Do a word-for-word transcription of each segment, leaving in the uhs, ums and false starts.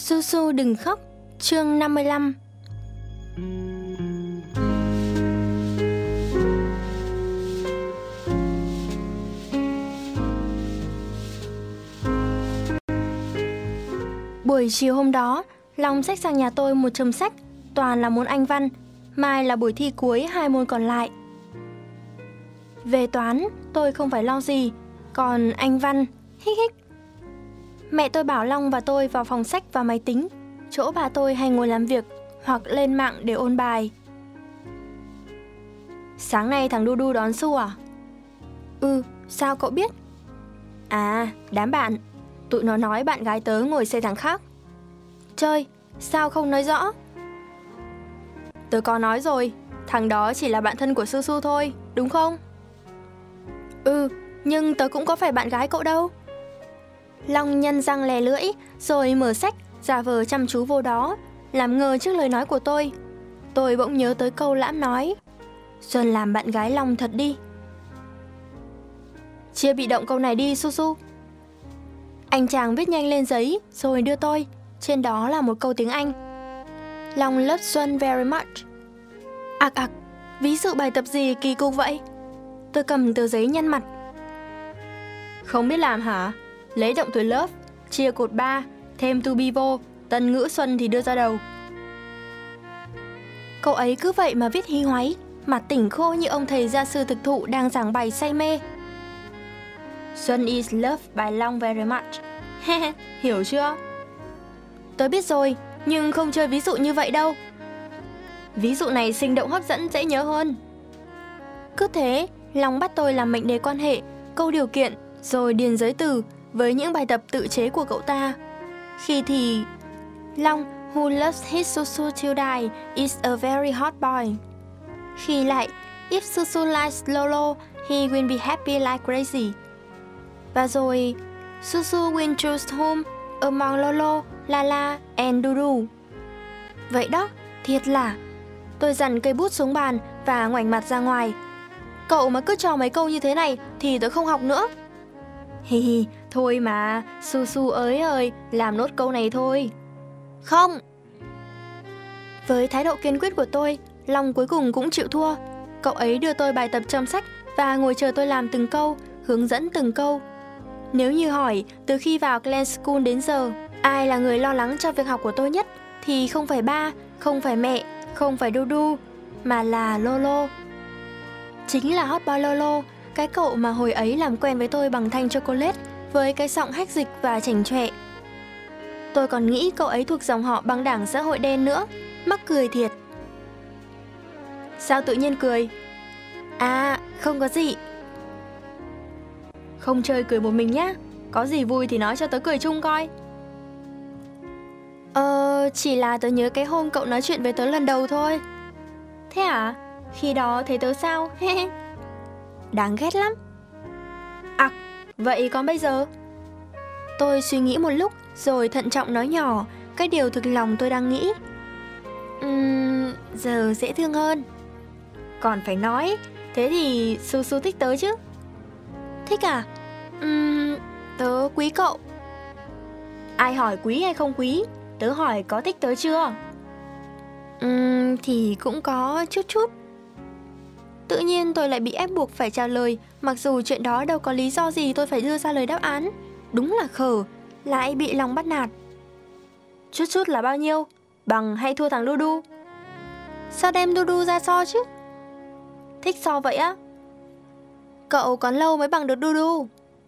Su Su đừng khóc, chương năm mươi lăm. Buổi chiều hôm đó, Long xách sang nhà tôi một chồng sách, toàn là môn Anh văn, mai là buổi thi cuối hai môn còn lại. Về toán, tôi không phải lo gì, còn Anh văn, hích hích. Mẹ tôi bảo Long và tôi vào phòng sách và máy tính, chỗ bà tôi hay ngồi làm việc hoặc lên mạng để ôn bài. Sáng nay thằng Du Du đón Su à? Ừ, sao cậu biết? À, đám bạn. Tụi nó nói bạn gái tớ ngồi xe thằng khác. Chơi, sao không nói rõ? Tớ có nói rồi, thằng đó chỉ là bạn thân của Su Su thôi, đúng không? Ừ, nhưng tớ cũng có phải bạn gái cậu đâu. Long nhăn răng lè lưỡi, rồi mở sách, giả vờ chăm chú vô đó, làm ngơ trước lời nói của tôi. Tôi bỗng nhớ tới câu Lãm nói, Xuân làm bạn gái Long thật đi. Chia bị động câu này đi Su Su. Anh chàng viết nhanh lên giấy, rồi đưa tôi. Trên đó là một câu tiếng Anh. Long loves Xuân very much. Ặc ặc, ví dụ bài tập gì kỳ cục vậy? Tôi cầm tờ giấy nhăn mặt. Không biết làm hả? Lấy động từ love, chia cột ba, thêm to be vô, tân ngữ Xuân thì đưa ra đầu. Cậu ấy cứ vậy mà viết hí hoáy, mặt tỉnh khô như ông thầy gia sư thực thụ đang giảng bài say mê. Xuân is loved by Long very much. Hiểu chưa? Tớ biết rồi, nhưng không chơi ví dụ như vậy đâu. Ví dụ này sinh động hấp dẫn, dễ nhớ hơn. Cứ thế, Long bắt tôi làm mệnh đề quan hệ, câu điều kiện, rồi điền giới từ với những bài tập tự chế của cậu ta. Khi thì Long, who loves his Su Su till die, is a very hot boy. Khi lại, if Su Su likes Lolo, he will be happy like crazy. Và rồi, Su Su will choose whom among Lolo, Lala and Du Du. Vậy đó, thiệt là. Tôi dằn cây bút xuống bàn và ngoảnh mặt ra ngoài. Cậu mà cứ cho mấy câu như thế này thì tôi không học nữa. Hi hi, thôi mà, Su Su ơi ơi, làm nốt câu này thôi. Không. Với thái độ kiên quyết của tôi, Long cuối cùng cũng chịu thua. Cậu ấy đưa tôi bài tập trong sách và ngồi chờ tôi làm từng câu, hướng dẫn từng câu. Nếu như hỏi từ khi vào Glen School đến giờ, ai là người lo lắng cho việc học của tôi nhất, thì không phải ba, không phải mẹ, không phải Du Du, mà là Lolo. Chính là hot boy Lolo, cái cậu mà hồi ấy làm quen với tôi bằng thanh chocolate, với cái giọng hách dịch và chảnh chọe. Tôi còn nghĩ cậu ấy thuộc dòng họ băng đảng xã hội đen nữa, mắc cười thiệt. Sao tự nhiên cười? À, không có gì. Không chơi cười một mình nhá, có gì vui thì nói cho tớ cười chung coi. Ờ, chỉ là tớ nhớ cái hôm cậu nói chuyện với tớ lần đầu thôi. Thế à? Khi đó thấy tớ sao? Đáng ghét lắm. À, vậy còn bây giờ? Tôi suy nghĩ một lúc rồi thận trọng nói nhỏ cái điều thực lòng tôi đang nghĩ. Uhm, giờ dễ thương hơn. Còn phải nói, thế thì Su Su thích tớ chứ? Thích à? Uhm, tớ quý cậu. Ai hỏi quý hay không quý? Tớ hỏi có thích tớ chưa? Uhm, thì cũng có chút chút. Tự nhiên tôi lại bị ép buộc phải trả lời, mặc dù chuyện đó đâu có lý do gì tôi phải đưa ra lời đáp án. Đúng là khờ, lại bị lòng bắt nạt. Chút chút là bao nhiêu? Bằng hay thua thằng Du Du? Sao đem Du Du ra so chứ? Thích so vậy á? Cậu còn lâu mới bằng được Du Du.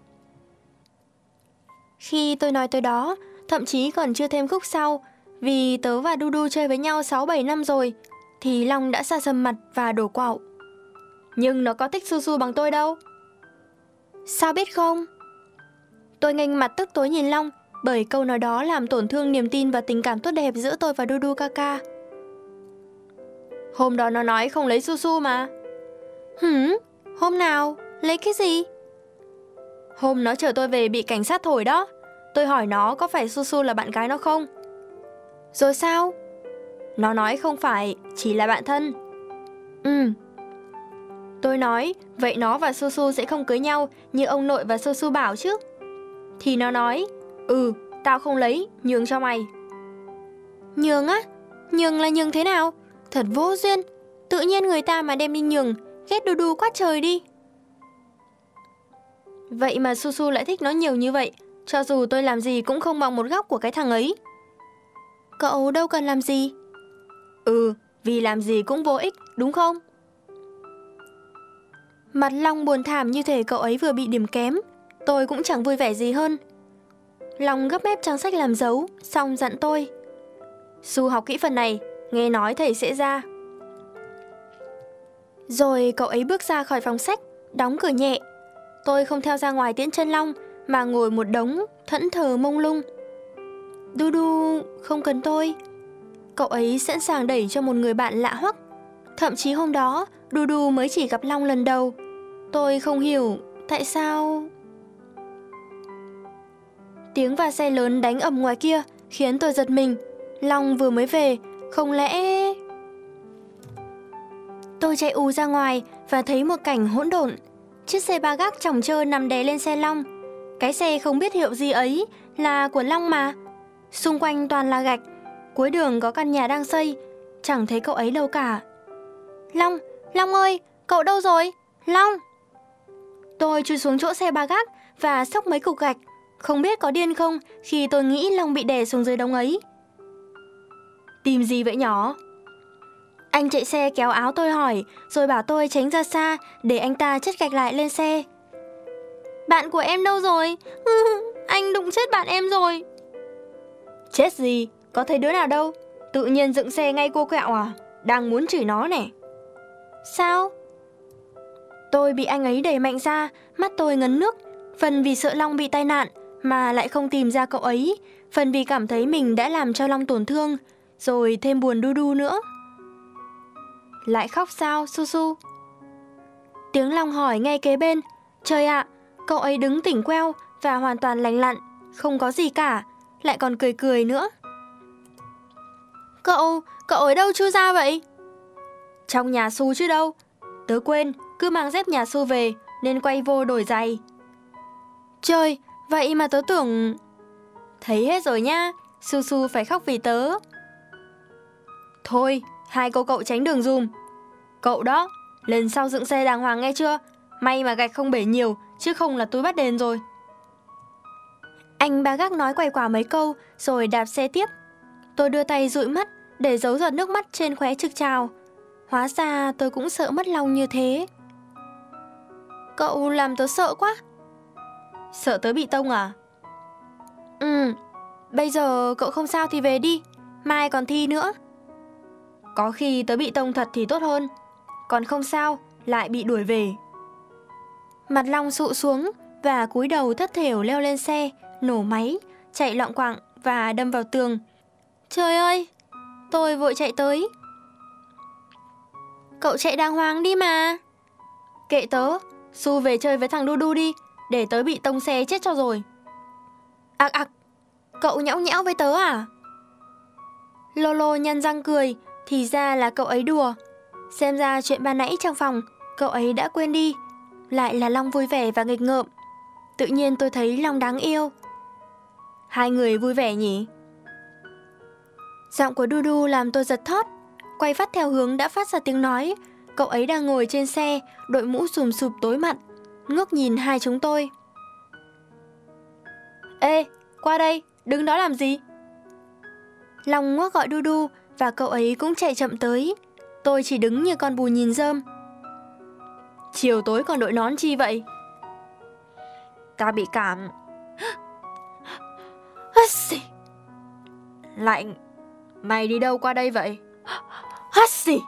Khi tôi nói tới đó, thậm chí còn chưa thêm khúc sau, vì tớ và Du Du chơi với nhau sáu bảy năm rồi, thì Long đã xa sầm mặt và đổ quạo. Nhưng nó có thích Su Su bằng tôi đâu. Sao biết không? Tôi nghênh mặt tức tối nhìn Long, bởi câu nói đó làm tổn thương niềm tin và tình cảm tốt đẹp giữa tôi và Du Du ca ca. Hôm đó nó nói không lấy Su Su mà. Hửm? Hôm nào? Lấy cái gì? Hôm nó chở tôi về bị cảnh sát thổi đó. Tôi hỏi nó có phải Su Su là bạn gái nó không. Rồi sao? Nó nói không phải, chỉ là bạn thân. Ừ. Tôi nói, vậy nó và Su Su sẽ không cưới nhau như ông nội và Su Su bảo chứ. Thì nó nói, ừ, tao không lấy, nhường cho mày. Nhường á? Nhường là nhường thế nào? Thật vô duyên. Tự nhiên người ta mà đem đi nhường, ghét đu đu quá trời đi. Vậy mà Su Su lại thích nó nhiều như vậy. Cho dù tôi làm gì cũng không bằng một góc của cái thằng ấy. Cậu đâu cần làm gì. Ừ, vì làm gì cũng vô ích, đúng không? Mặt Long buồn thảm như thể cậu ấy vừa bị điểm kém. Tôi cũng chẳng vui vẻ gì hơn. Long gấp mép trang sách làm dấu, xong dặn tôi: Su học kỹ phần này, nghe nói thầy sẽ ra. Rồi cậu ấy bước ra khỏi phòng sách, đóng cửa nhẹ. Tôi không theo ra ngoài tiễn chân Long, mà ngồi một đống, thẫn thờ mông lung. Du Du không cần tôi. Cậu ấy sẵn sàng đẩy cho một người bạn lạ hoắc. Thậm chí hôm đó, Du Du mới chỉ gặp Long lần đầu. Tôi không hiểu tại sao. Tiếng va xe lớn đánh ầm ngoài kia khiến tôi giật mình. Long vừa mới về, không lẽ... Tôi chạy ù ra ngoài và thấy một cảnh hỗn độn. Chiếc xe ba gác chỏng trơ nằm đè lên xe Long. Cái xe không biết hiệu gì ấy là của Long mà. Xung quanh toàn là gạch. Cuối đường có căn nhà đang xây. Chẳng thấy cậu ấy đâu cả. Long, Long ơi, cậu đâu rồi? Long! Tôi chui xuống chỗ xe ba gác và xốc mấy cục gạch. Không biết có điên không khi tôi nghĩ Long bị đè xuống dưới đống ấy. Tìm gì vậy nhỏ? Anh chạy xe kéo áo tôi hỏi, rồi bảo tôi tránh ra xa để anh ta chất gạch lại lên xe. Bạn của em đâu rồi? Anh đụng chết bạn em rồi. Chết gì? Có thấy đứa nào đâu. Tự nhiên dựng xe ngay cô quẹo à? Đang muốn chửi nó nè. Sao? Tôi bị anh ấy đẩy mạnh ra, mắt tôi ngấn nước. Phần vì sợ Long bị tai nạn mà lại không tìm ra cậu ấy, phần vì cảm thấy mình đã làm cho Long tổn thương, rồi thêm buồn Du Du nữa. Lại khóc sao, Su Su? Tiếng Long hỏi ngay kế bên. Trời ạ, cậu ấy đứng tỉnh queo và hoàn toàn lành lặn, không có gì cả, lại còn cười cười nữa. Cậu, cậu ở đâu chui ra vậy? Trong nhà Su chứ đâu. Tớ quên, cứ mang dép nhà Su về nên quay vô đổi giày. Trời, vậy mà tớ tưởng... Thấy hết rồi nha, Su Su phải khóc vì tớ. Thôi, hai cô cậu tránh đường dùm. Cậu đó, lần sau dựng xe đàng hoàng nghe chưa? May mà gạch không bể nhiều, chứ không là tôi bắt đền rồi. Anh ba gác nói quay quả mấy câu rồi đạp xe tiếp. Tôi đưa tay dụi mắt để giấu giọt nước mắt trên khóe trực trào. Hóa ra tôi cũng sợ mất Long như thế. Cậu làm tớ sợ quá. Sợ tớ bị tông à? Ừ, bây giờ cậu không sao thì về đi, mai còn thi nữa. Có khi tớ bị tông thật thì tốt hơn. Còn không sao, lại bị đuổi về. Mặt Long sụ xuống và cúi đầu thất thểu leo lên xe, nổ máy, chạy loạng quạng và đâm vào tường. Trời ơi, tôi vội chạy tới. Cậu chạy đàng hoàng đi mà. Kệ tớ, Su về chơi với thằng Du Du đi, để tớ bị tông xe chết cho rồi. Ặc ặc, cậu nhõng nhẽo với tớ à? Lolo nhăn răng cười, thì ra là cậu ấy đùa. Xem ra chuyện ban nãy trong phòng, cậu ấy đã quên đi. Lại là Long vui vẻ và nghịch ngợm. Tự nhiên tôi thấy Long đáng yêu. Hai người vui vẻ nhỉ? Giọng của Du Du làm tôi giật thót. Quay phát theo hướng đã phát ra tiếng nói. Cậu ấy đang ngồi trên xe, đội mũ sùm sụp tối mặt, ngước nhìn hai chúng tôi. Ê, qua đây, đứng đó làm gì? Long ngoắc gọi Du Du và cậu ấy cũng chạy chậm tới. Tôi chỉ đứng như con bù nhìn rơm. Chiều tối còn đội nón chi vậy? Ta bị cảm. Lạnh. Mày đi đâu qua đây vậy? Hắt xì.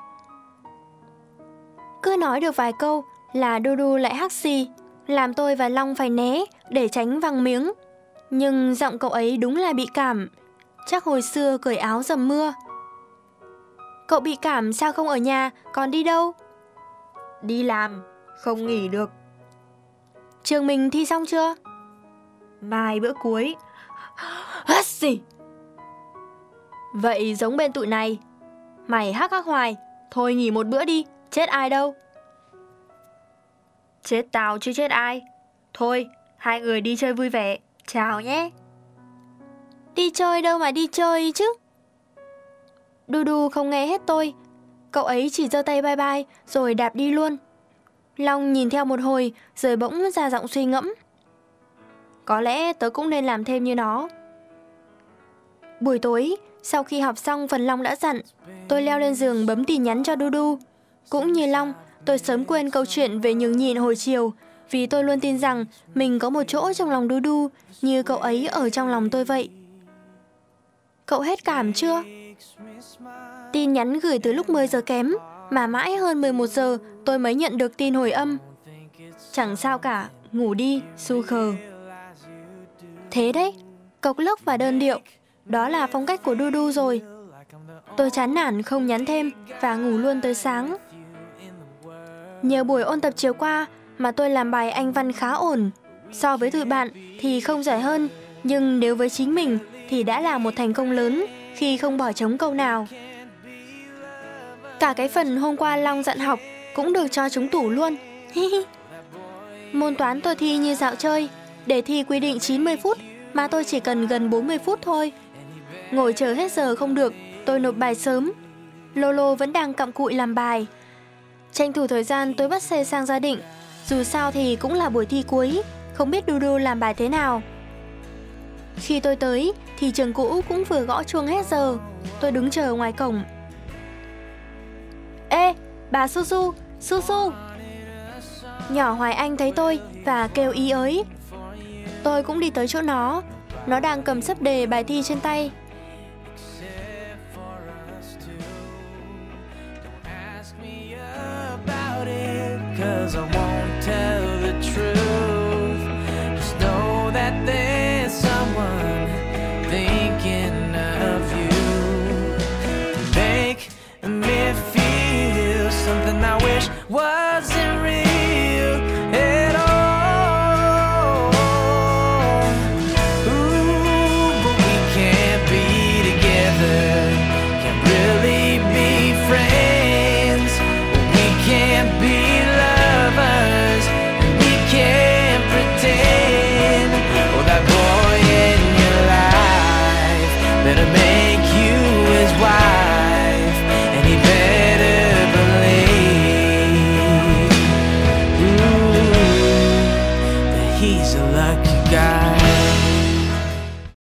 Cứ nói được vài câu là Du Du lại hắt xì, làm tôi và Long phải né để tránh văng miếng. Nhưng giọng cậu ấy đúng là bị cảm. Chắc hồi xưa cởi áo dầm mưa. Cậu bị cảm sao không ở nhà, còn đi đâu? Đi làm, không nghỉ được. Trường mình thi xong chưa? Mai bữa cuối. Hắt xì. Vậy giống bên tụi này. Mày hắc hắc hoài. Thôi nghỉ một bữa đi, chết ai đâu. Chết tao chứ chết ai. Thôi, hai người đi chơi vui vẻ. Chào nhé. Đi chơi đâu mà đi chơi chứ. Dudu không nghe hết tôi. Cậu ấy chỉ giơ tay bye bye rồi đạp đi luôn. Long nhìn theo một hồi rồi bỗng ra giọng suy ngẫm. Có lẽ tớ cũng nên làm thêm như nó. Buổi tối, sau khi học xong phần Long đã dặn, tôi leo lên giường bấm tin nhắn cho Dudu. Cũng như Long, tôi sớm quên câu chuyện về nhường nhịn hồi chiều, vì tôi luôn tin rằng mình có một chỗ trong lòng Dudu như cậu ấy ở trong lòng tôi vậy. Cậu hết cảm chưa? Tin nhắn gửi từ lúc mười giờ kém, mà mãi hơn mười một giờ tôi mới nhận được tin hồi âm. Chẳng sao cả, ngủ đi, su khờ. Thế đấy, cộc lốc và đơn điệu, đó là phong cách của Dudu rồi. Tôi chán nản không nhắn thêm và ngủ luôn tới sáng. Nhờ buổi ôn tập chiều qua mà tôi làm bài Anh văn khá ổn. So với tụi bạn thì không giỏi hơn, nhưng nếu với chính mình thì đã là một thành công lớn khi không bỏ trống câu nào. Cả cái phần hôm qua Long dặn học cũng được cho trúng tủ luôn. Môn toán tôi thi như dạo chơi. Đề thi quy định chín mươi phút mà tôi chỉ cần gần bốn mươi phút thôi. Ngồi chờ hết giờ không được, tôi nộp bài sớm. Lolo vẫn đang cặm cụi làm bài. Tranh thủ thời gian tôi bắt xe sang Gia Định. Dù sao thì cũng là buổi thi cuối, không biết Dudu làm bài thế nào. Khi tôi tới thì trường cũ cũng vừa gõ chuông hết giờ. Tôi đứng chờ ngoài cổng. Ê, bà Su Su, Su Su. Nhỏ Hoài Anh thấy tôi và kêu ý ới. Tôi cũng đi tới chỗ nó. Nó đang cầm sấp đề bài thi trên tay. Cause I won't tell the truth. Just know that there's someone thinking of you. Make me feel something I wish wasn't real at all. Ooh, but we can't be together. Can't really be friends. We can't be lovers, and we can't pretend. Oh, that boy in your life better make